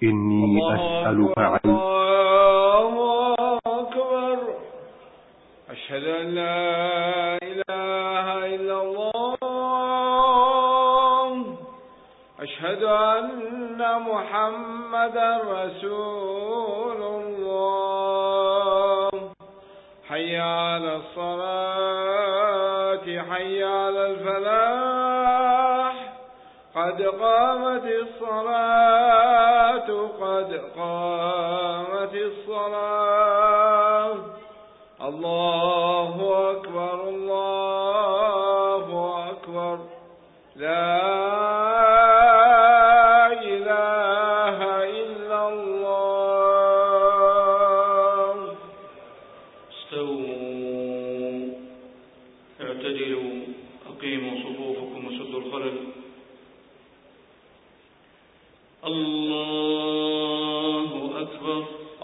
إني أسألك عن الله أكبر. أشهد أن لا إله إلا الله. أشهد أن محمدا رسول الله. حي على الصلاة، حي على الفلاح، قد قامت الصلاة، قد قامت الصلاة. الله أكبر، الله أكبر. لا إله إلا الله. استووا، اعتدلوا، أقيموا صفوفكم وسدوا الخلل. الله أكبر،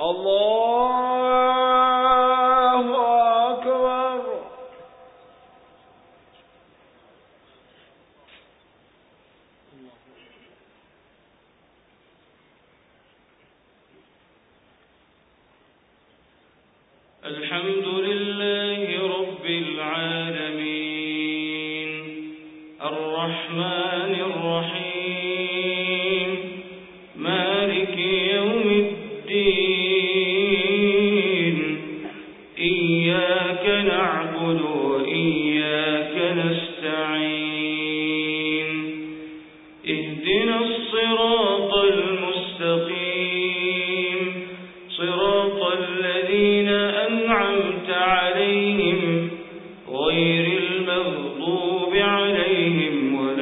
الله أكبر. الحمد لله رب العالمين، الرحمن الرحيم، مالك يوم الدين. إياك نعبد وإياك نستعين. اهدنا الصراط المستقيم، صراط الذين أنعمت عليهم غير المغضوب عليهم ولا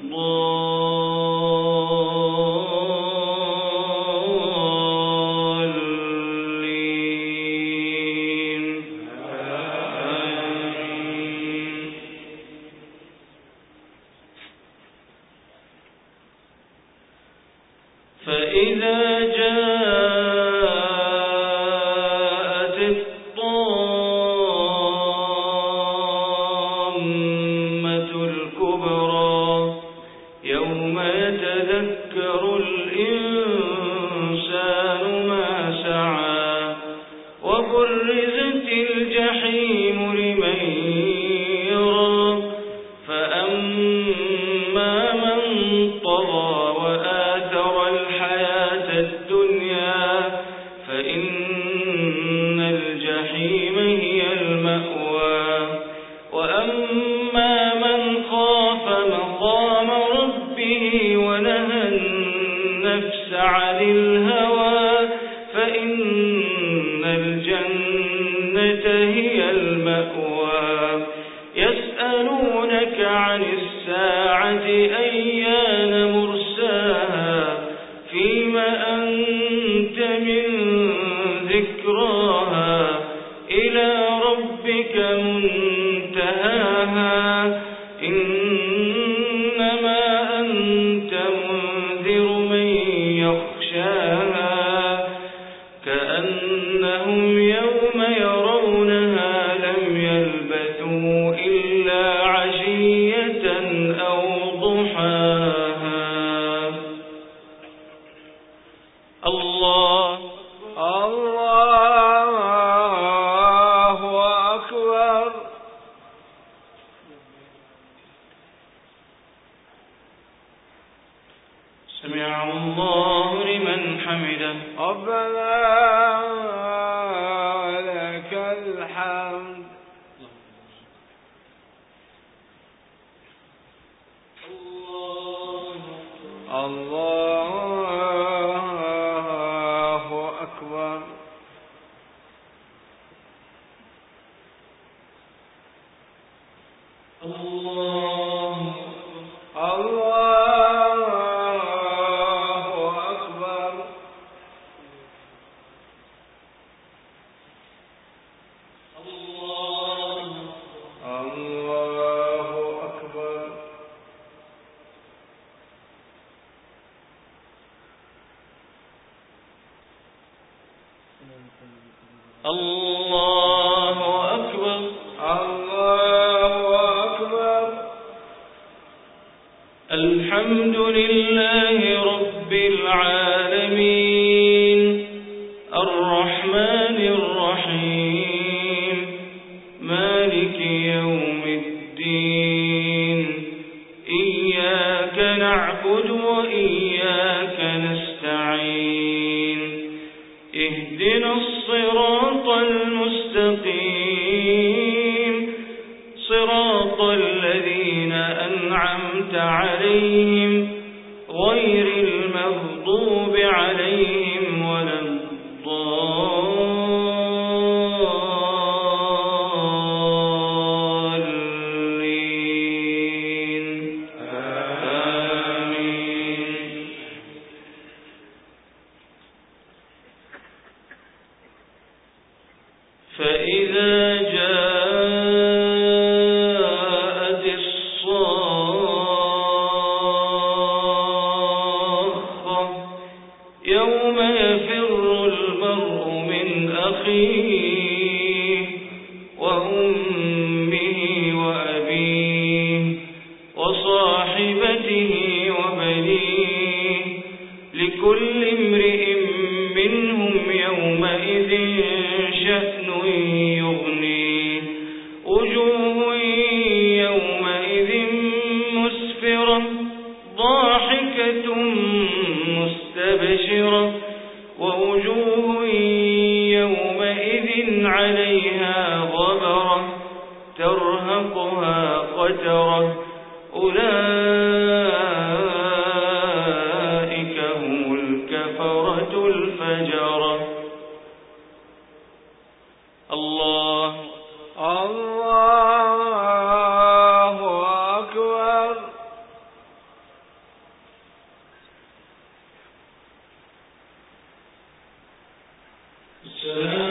الضالين. آمين. فإذا جاءت الطامة الكبرى يوم يتذكر الإنسان ما سعى، وبرزت الجحيم لمن يرى، فأما من طغى وآثر الحياة الدنيا فإن الجحيم هي المأوى، وأما من خاف مقام ربه ونهى النفس عن الهوى فإن الجنة هي المأوى. يسألونك عن الساعة أيان مرساها، فيما أنت من ذكراها، إلى ربك منتهاها. إنما أنت منذر من يخشاها، كأنهم يوم يرونها لم يلبثوا إلا عشية أو ضحاها. الله الله أكبر. سمع الله لمن حمده. ربنا لك الحمد. الله أكبر. الله أكبر. الله أكبر. الله أكبر. الحمد لله رب العالمين. العالمين الرحمن الرحيم مالك يوم الدين إياك نعبد وإياك نستعين اهدنا الصراط المستقيم صراط الذين أنعمت عليهم غير المغضوب عليهم ولا الضالين آمين. فإذا جاءت الصاخة يوم يفر المرء من أخيه وأمه وأبيه وصاحبته وبنيه لكل امرئ منهم يومئذ شأن يغنيه وجوه يومئذ مسفرة ضاحكة مستبشرة ووجوه يومئذ عليها غبرة ترهقها قترة أولئك هم الكفرة الفجرة. الله أكبر.